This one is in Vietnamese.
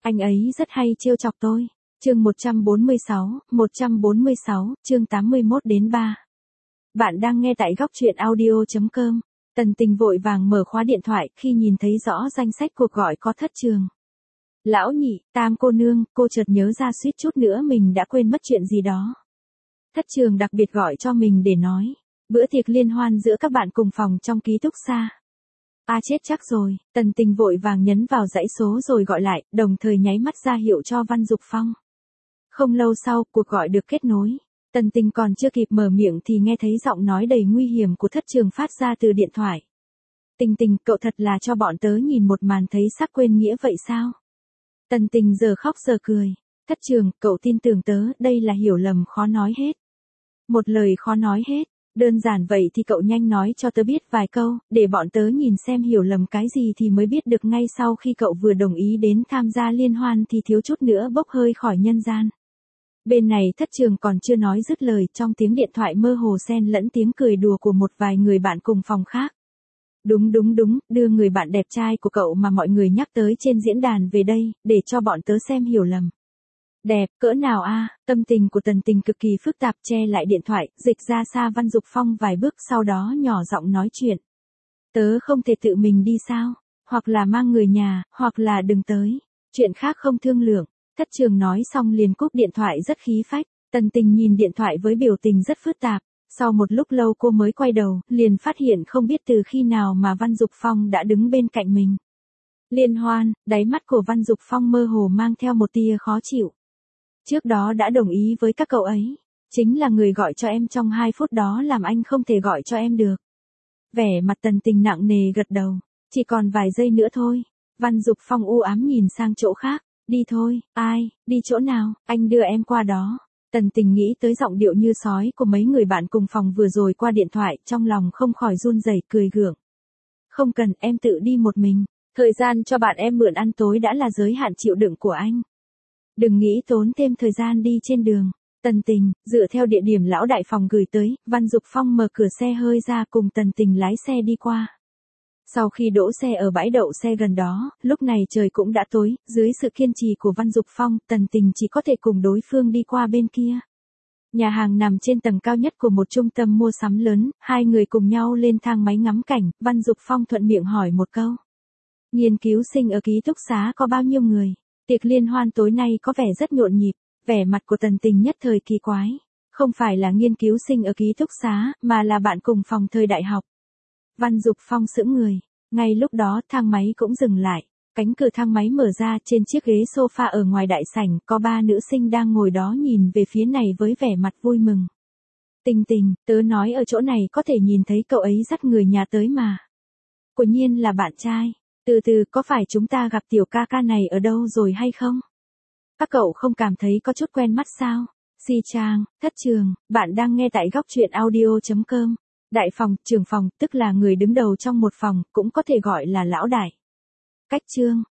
Anh ấy rất hay trêu chọc tôi. Chương 146, chương 81 đến 3. Bạn đang nghe tại góc truyện audio.com. Tần Tình vội vàng mở khóa điện thoại khi nhìn thấy rõ danh sách cuộc gọi có Thất Trường. Lão nhị, Tam cô nương, cô chợt nhớ ra suýt chút nữa mình đã quên mất chuyện gì đó. Thất Trường đặc biệt gọi cho mình để nói. Bữa tiệc liên hoan giữa các bạn cùng phòng trong ký túc xá. Chết chắc rồi, Tần Tình vội vàng nhấn vào dãy số rồi gọi lại, đồng thời nháy mắt ra hiệu cho Văn Dục Phong. Không lâu sau, cuộc gọi được kết nối. Tần Tình còn chưa kịp mở miệng thì nghe thấy giọng nói đầy nguy hiểm của Thất Trường phát ra từ điện thoại. Tình Tình, cậu thật là cho bọn tớ nhìn một màn thấy sắp quên nghĩa vậy sao? Tần Tình giờ khóc giờ cười. Thất Trường, cậu tin tưởng tớ, đây là hiểu lầm khó nói hết. Một lời khó nói hết. Đơn giản vậy thì cậu nhanh nói cho tớ biết vài câu, để bọn tớ nhìn xem hiểu lầm cái gì thì mới biết được. Ngay sau khi cậu vừa đồng ý đến tham gia liên hoan thì thiếu chút nữa bốc hơi khỏi nhân gian. Bên này Thất Trường còn chưa nói dứt lời, trong tiếng điện thoại mơ hồ xen lẫn tiếng cười đùa của một vài người bạn cùng phòng khác. Đúng, đưa người bạn đẹp trai của cậu mà mọi người nhắc tới trên diễn đàn về đây, để cho bọn tớ xem hiểu lầm. Đẹp, cỡ nào a? Tâm tình của Tần Tình cực kỳ phức tạp, che lại điện thoại, dịch ra xa Văn Dục Phong vài bước, sau đó nhỏ giọng nói chuyện. Tớ không thể tự mình đi sao? Hoặc là mang người nhà, hoặc là đừng tới. Chuyện khác không thương lượng. Thất Trường nói xong liền cúp điện thoại rất khí phách. Tần Tình nhìn điện thoại với biểu tình rất phức tạp. Sau một lúc lâu cô mới quay đầu, liền phát hiện không biết từ khi nào mà Văn Dục Phong đã đứng bên cạnh mình. Liên hoan, đáy mắt của Văn Dục Phong mơ hồ mang theo một tia khó chịu. Trước đó đã đồng ý với các cậu ấy. Chính là người gọi cho em trong 2 phút đó làm anh không thể gọi cho em được. Vẻ mặt Tần Tình nặng nề gật đầu. Chỉ còn vài giây nữa thôi. Văn Dục Phong u ám nhìn sang chỗ khác. Đi thôi, đi chỗ nào, anh đưa em qua đó. Tần Tình nghĩ tới giọng điệu như sói của mấy người bạn cùng phòng vừa rồi qua điện thoại, trong lòng không khỏi run rẩy, cười gượng. Không cần, em tự đi một mình. Thời gian cho bạn em mượn ăn tối đã là giới hạn chịu đựng của anh. Đừng nghĩ tốn thêm thời gian đi trên đường. Tần Tình, dựa theo địa điểm lão đại phòng gửi tới, Văn Dục Phong mở cửa xe hơi ra cùng Tần Tình lái xe đi qua. Sau khi đỗ xe ở bãi đậu xe gần đó, lúc này trời cũng đã tối, dưới sự kiên trì của Văn Dục Phong, Tần Tình chỉ có thể cùng đối phương đi qua bên kia. Nhà hàng nằm trên tầng cao nhất của một trung tâm mua sắm lớn, hai người cùng nhau lên thang máy ngắm cảnh, Văn Dục Phong thuận miệng hỏi một câu. Nghiên cứu sinh ở ký túc xá có bao nhiêu người? Tiệc liên hoan tối nay có vẻ rất nhộn nhịp, vẻ mặt của Tần Tình nhất thời kỳ quái. Không phải là nghiên cứu sinh ở ký túc xá, mà là bạn cùng phòng thời đại học. Văn Dục Phong sững người. Ngay lúc đó thang máy cũng dừng lại. Cánh cửa thang máy mở ra, trên chiếc ghế sofa ở ngoài đại sảnh, có 3 nữ sinh đang ngồi đó nhìn về phía này với vẻ mặt vui mừng. Tình Tình, tớ nói ở chỗ này có thể nhìn thấy cậu ấy dắt người nhà tới mà. Quả nhiên là bạn trai. Từ từ, có phải chúng ta gặp tiểu ca ca này ở đâu rồi hay không? Các cậu không cảm thấy có chút quen mắt sao? Si Trang, Thất Trường, bạn đang nghe tại góc truyện audio.com. Đại phòng, trưởng phòng, tức là người đứng đầu trong một phòng, cũng có thể gọi là lão đại. Cách chương,